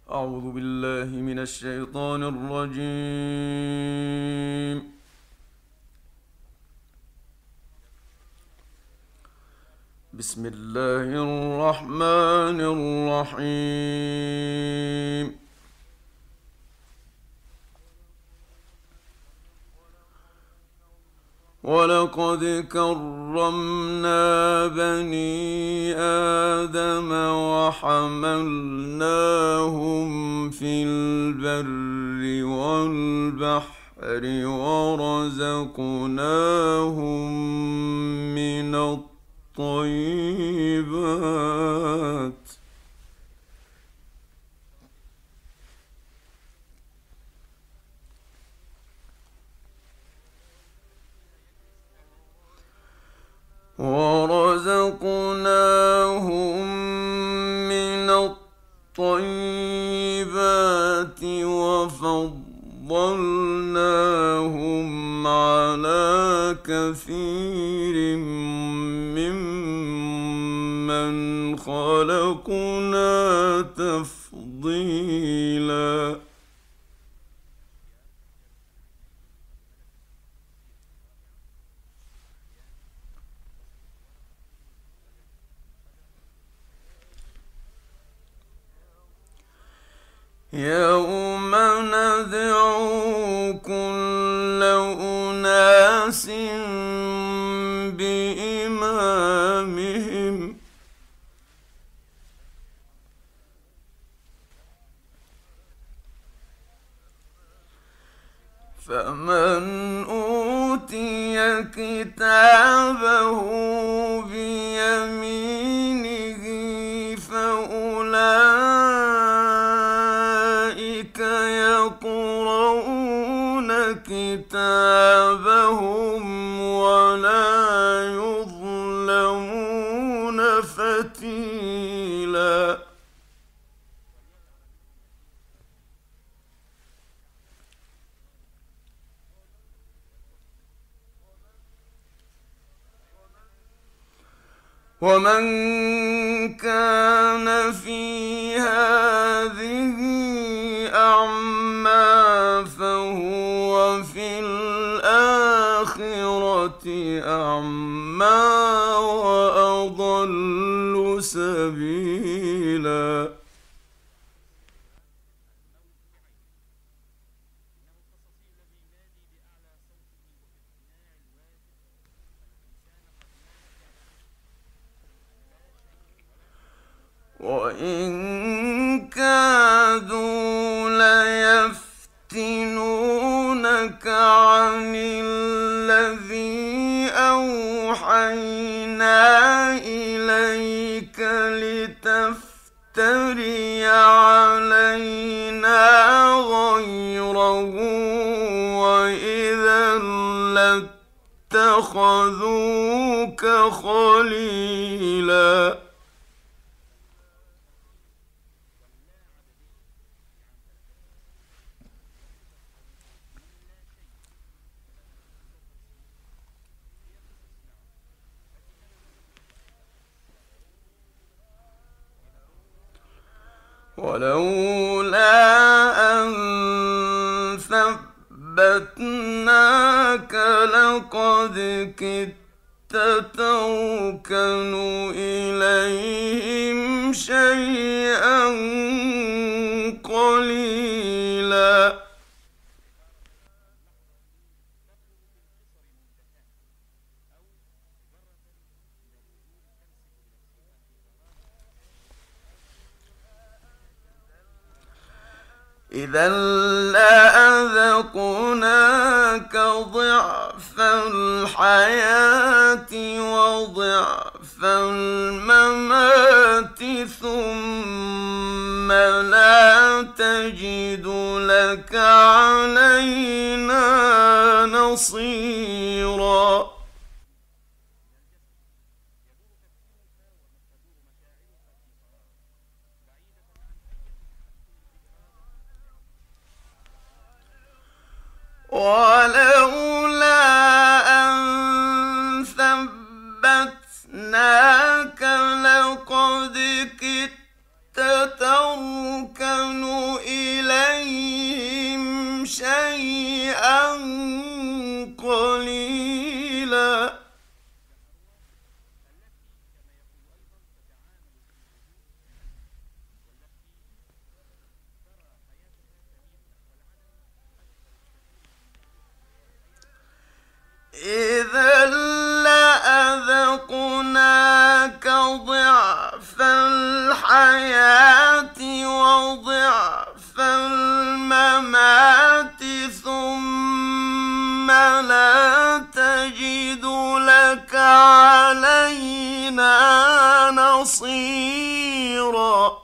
أعوذ بالله من الشيطان الرجيم. بسم الله الرحمن الرحيم. ولقد كرمنا بني آدم وحملناهم في البر والبحر ورزقناهم من الطيبات ورزقناهم من الطيبات وفضلناهم على كثير ممن خلقنا تفضيلا. يوم ندعو كل أناس بإمامهم فمن أوتي كتابه بيمينه فأولئك يقرؤون كتابهم ولا يظلمون فتيلا. ومن كان في هذه أعمى فهو في الآخرة أعمى وأضل سبيلا. وإن كادوا ليفتنونك عن الذي أوحينا إليك لتفتري علينا غيره وإذا لاتخذوك خليلا. ولولا أن ثبتناك لقد كدت تركن إليهم شيئا قليلا. إذا لأذقناك ضعف الحياة وضعف الممات ثم لا تجد لك علينا نصيرا. ولولا أن ثبتناك لقد كدت تركن الحياة وضعف الممات ثم لا تجد لك علينا نصيرا.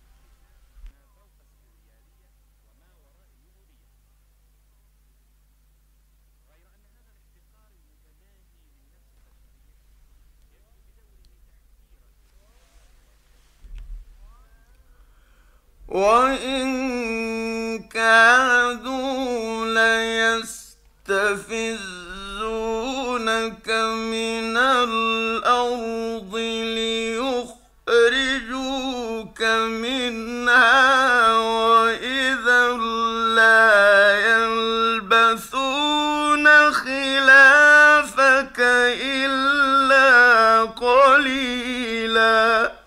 وإن كادوا ليستفزونك من الأرض ليخرجوك منها وإذا لا يلبثون خلافك إلا قليلا.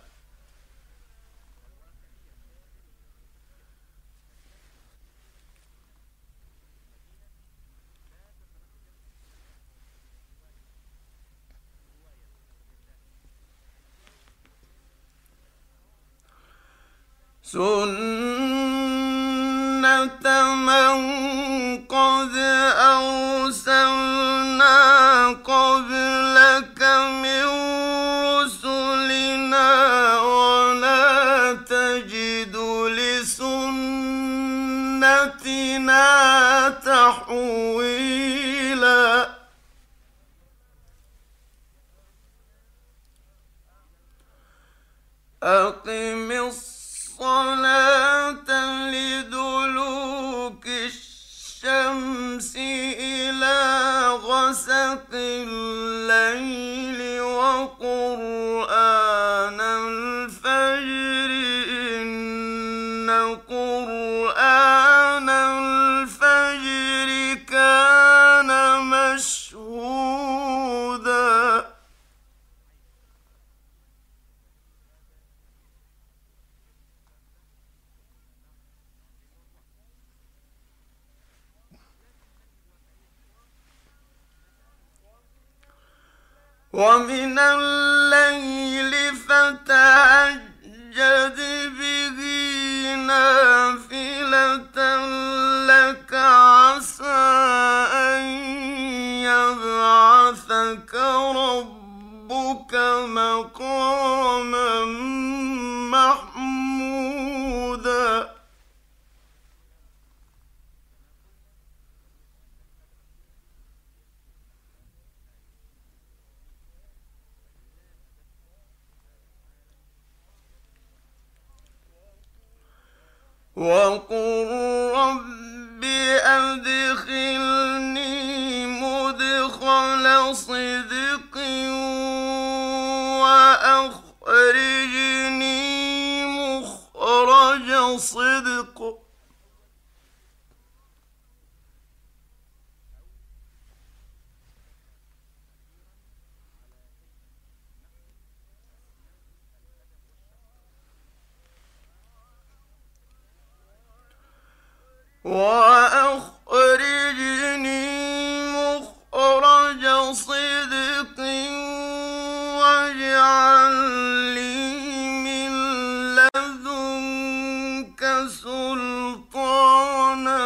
سنة من قد أرسلنا قبلك من رسلنا ولا تجد لسنتنا تحويلا. أقم الصلاة لدلوك الشمس إلى غسق الليل وقرآن الفجر إن قرآن الفجر كان مشهودا. ومن الليل فتهجد به نافلة لك عسى أن يبعثك ربك مقاما محمودا. وقل رب أدخلني مدخل صدق وأخرجني مخرج صدق. وأخرجني مخرج صدق واجعل لي من لدنك سلطانا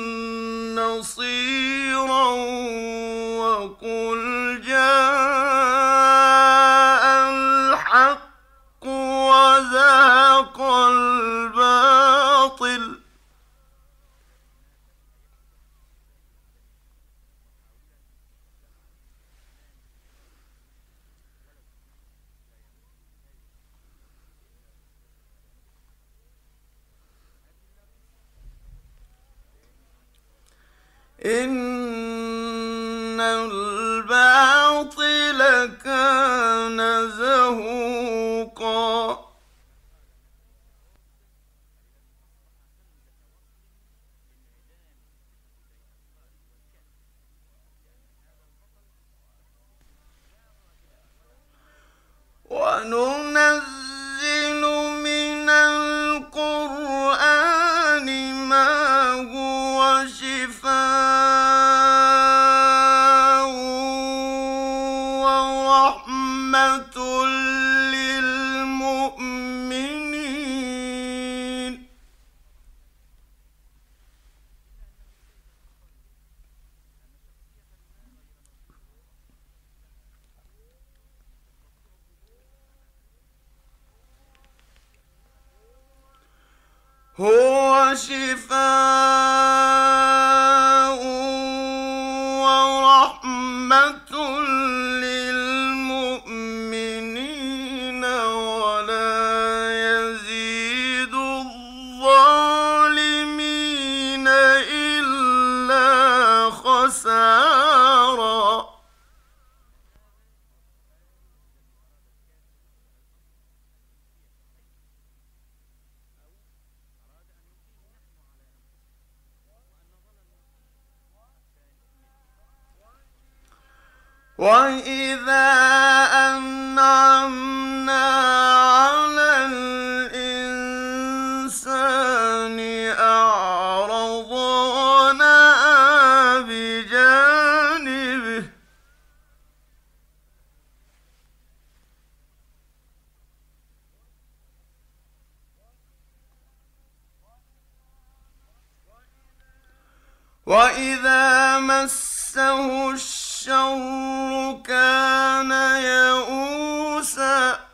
نصيرا. وقل جاء الحق وزهق الباطل إن الباطل كان زهوقا. وننزل من القرآن ما هو شفاء وَرَحْمَةٌ لِّلْمُؤْمِنِينَ وَلَا يَزِيدُ الظَّالِمِينَ إِلَّا خَسَارًا. وَنُنَزِّلُ مِنَ الْقُرْآنِ مَا هُوَ شِفَاءٌ وشفاء ورحمة للمؤمنين ولا يزيد الظالمين إلا خسارا. وَإِذَا أَنْعَمْنَا عَلَى الْإِنسَانِ أَعْرَضَ وَنَأَىٰ بِجَانِبِهِ وَإِذَا مَسَّهُ الشَّرُّ كَانَ يَئُوسًا.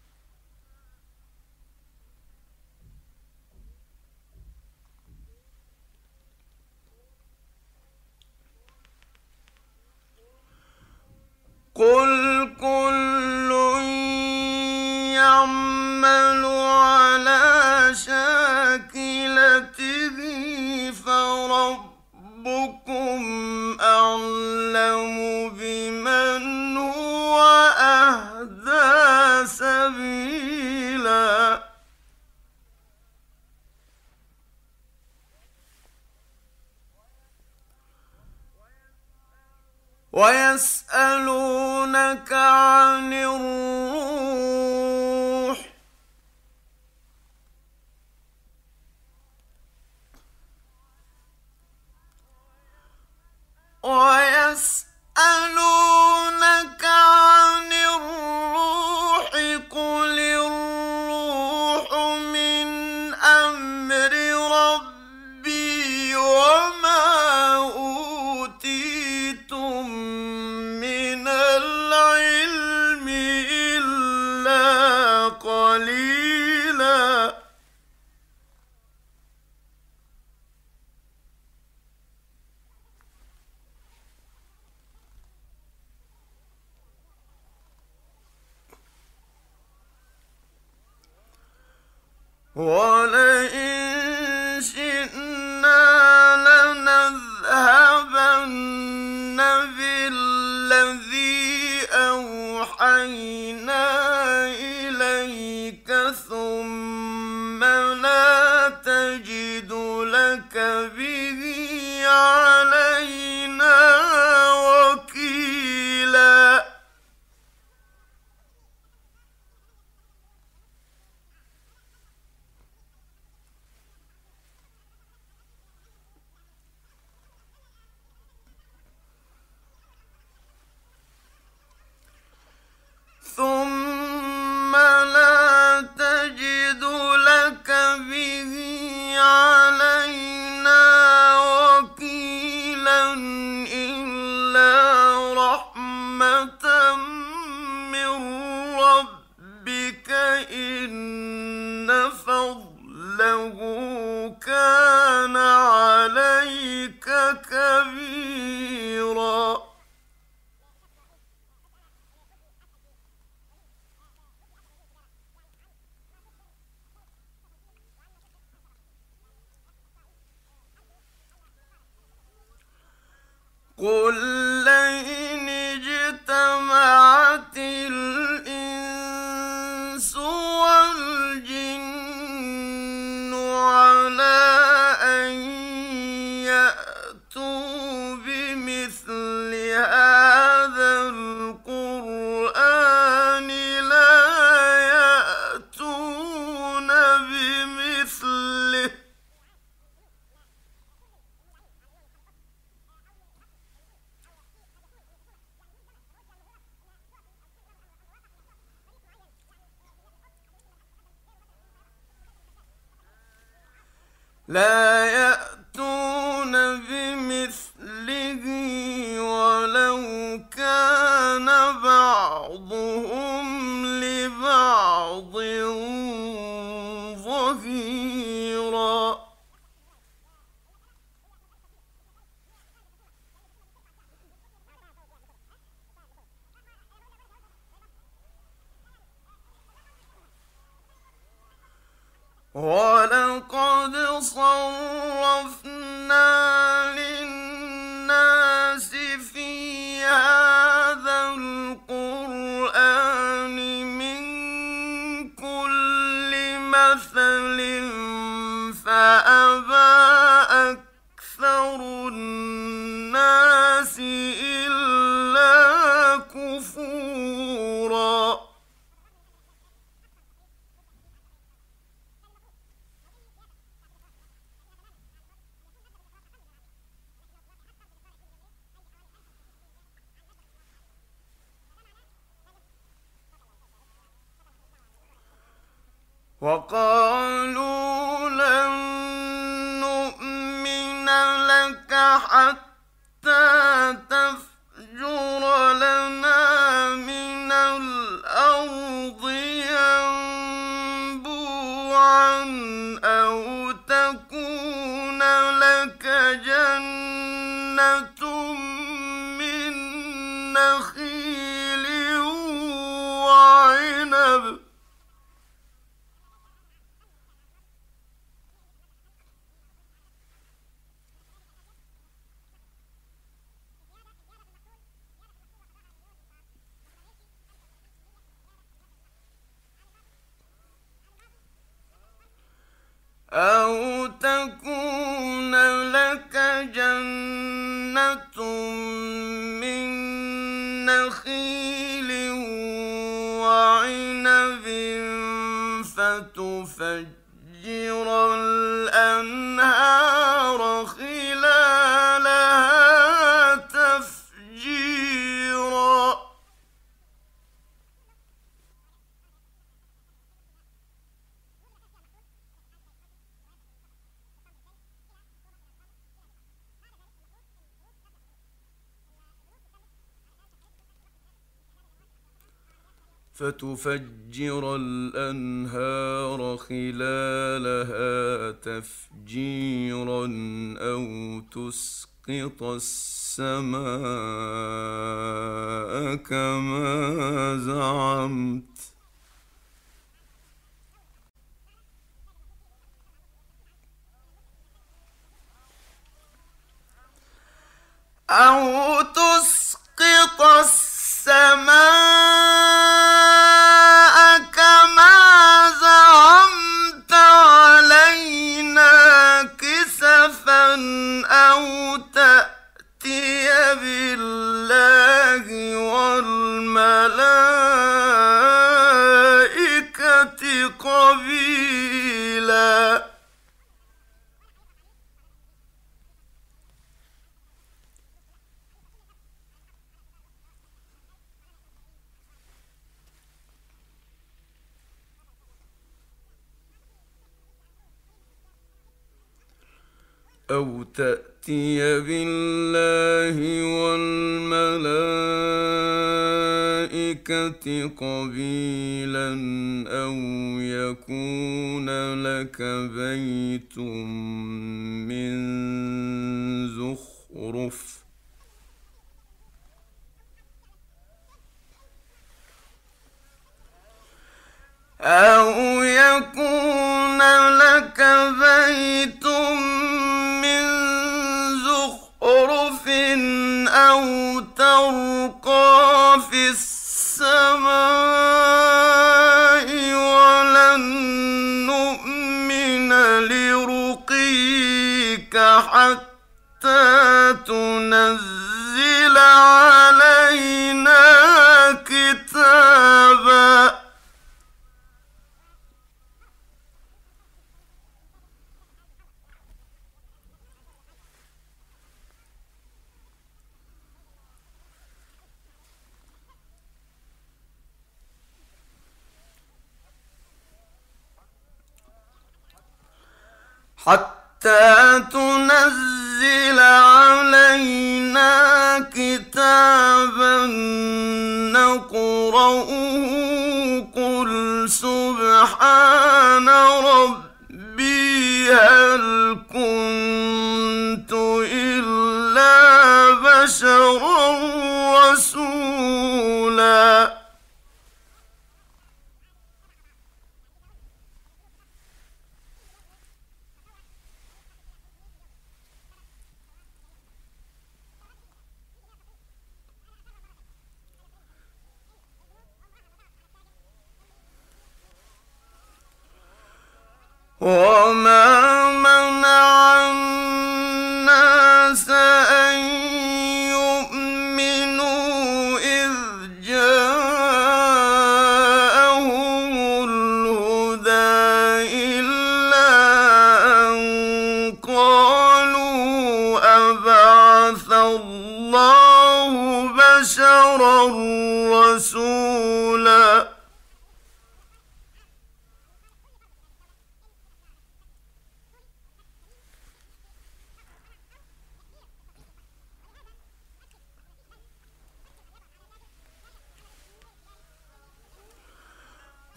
قُلْ كُلٌّ يَعْمَلُ عَلَىٰ شَاكِلَتِهِ فَرَبُّكُمْ أَعْلَمُ بِمَنْ هُوَ أَهْدَىٰ سَبِيلًا. وَيَسْأَلُونَكَ عَنِ الرُّوحِ قُلِ الرُّوحُ مِنْ أَمْرِ رَبِّي وَمَا أُوتِيتُم مِّنَ الْعِلْمِ إِلَّا قَلِيلًا. وَلَئِن شِئْنَا لَنَذْهَبَنَّ بِالَّذِي أَوْحَيْنَا إِلَيْكَ ثُمَّ لَا تَجِدُ لَكَ بِهِ عَلَيْنَا وَكِيلًا. ثُمَّ لَا تَجِدُ لَكَ بِهِ عَلَيْنَا وَكِيلًا إِلَّا رَحْمَةً مِّن رَّبِّكَ إِنَّ فَضْلَهُ كَانَ عَلَيْكَ كَبِيرًا. قُل لَّئِنِ اجْتَمَعَتِ الْإِنسُ وَالْجِنُّ عَلَىٰ أَن يَأْتُوا بِمِثْلِ هَٰذَا الْقُرْآنِ لَا يَأْتُونَ بِمِثْلِهِ وَلَوْ كَانَ بَعْضُهُمْ لِبَعْضٍ ظَهِيرًا. فأبى أكثر الناس إلا كفورا وقالوا لن نؤمن لك حتى تفجر لنا من الأرض ينبوعا أو تكون لك جنة من نخيل وعنب أو تكون لك جنة من نخيل وعنب فتفجر الأنهار خلالها تفجيرا فتفجر الأنهار خلالها تفجيرا أو تسقط السماء كما زعمت أو تسقط السماء كما زعمت علينا كسفا أو تأتي بالله والملائكة قبيلا أو تأتي بالله والملائكة قبيلا أو يكون لك بيت من زخرف أو يكون لك بيت من زخرف أو ترقى في السماء ولن نؤمن لرقيك حتى تنزل علينا كتابا حتى تنزل علينا كتابا نقرأه قل سبحان ربي هل كنت إلا بشرا رسولا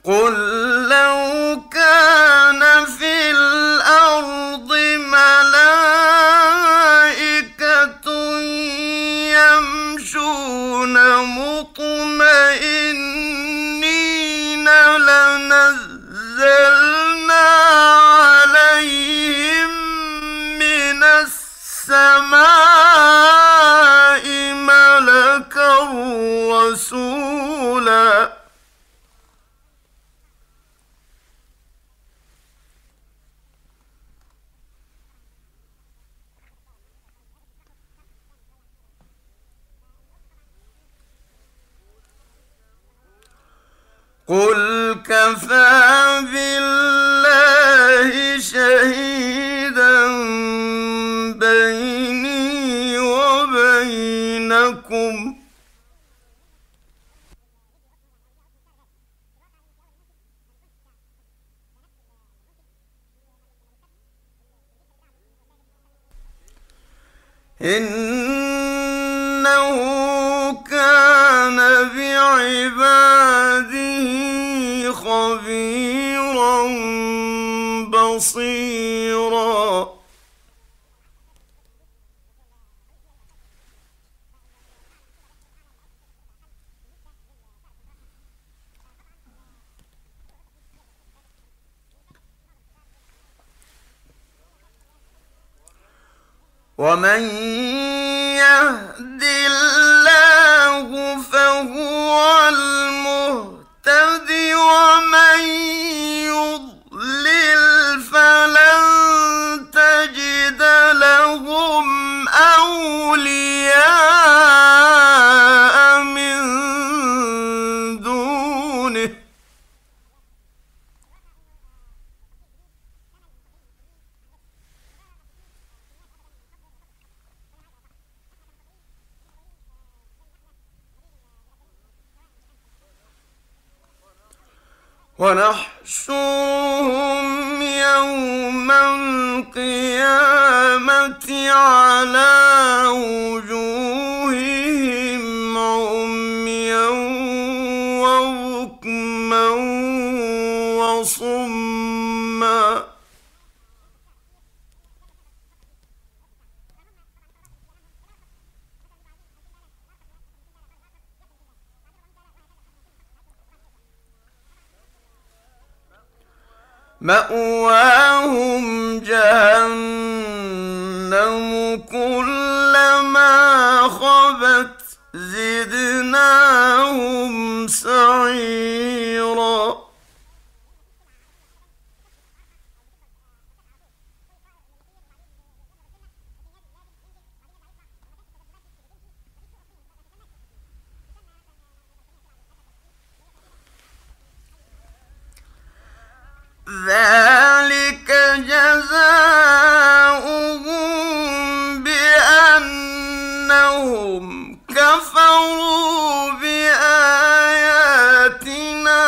قل لو كان في الأرض ملائكة يمشون مطمئنين لنزلنا عليهم من السماء ملكا رسولا قل كفى بالله شهيدا بيني وبينكم إنه كان بعباده خبيرا بصيرا ومن يهد الله فهو المهتد ومن يضلل فلن تجد لهم أولياء من دونه ونحشرهم يوم القيامة على وجوههم عميا وبكما وصما مأواهم جهنم كلما خبت زدناهم سعيرا ذلك جزاؤهم بأنهم كفروا بآياتنا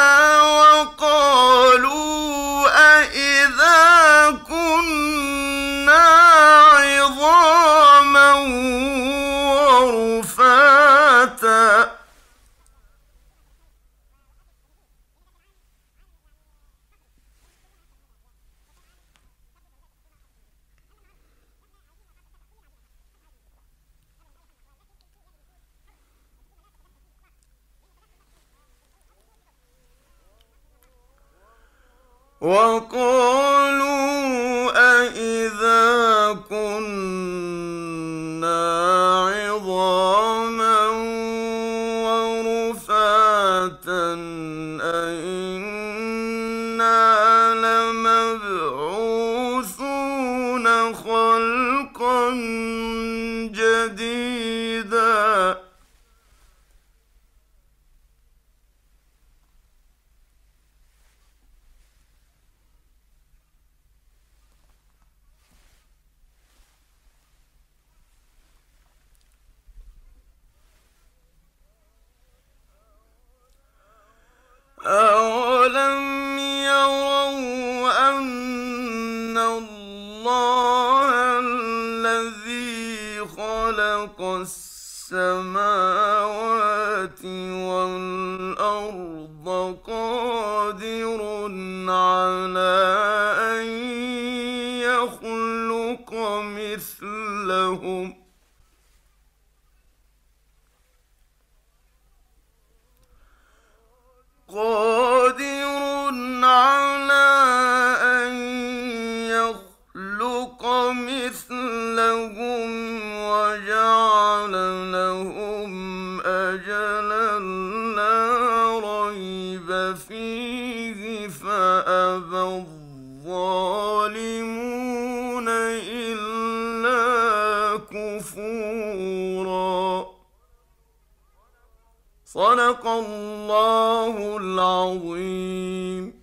وقالوا أإذا كنا عظاما ورفاتا وقالوا أإذا كنا عظاما ورفاتا أإنا لمبعوثون خلقا جديدا أولم يروا أن الله الذي خلق السماوات والأرض قادر يخلق مثلهم قادر على أن يخلق مثلهم وجعل لهم أجلا لا ريب فيه فأبى الظالمون إلا كفورا. صدق الله العظيم.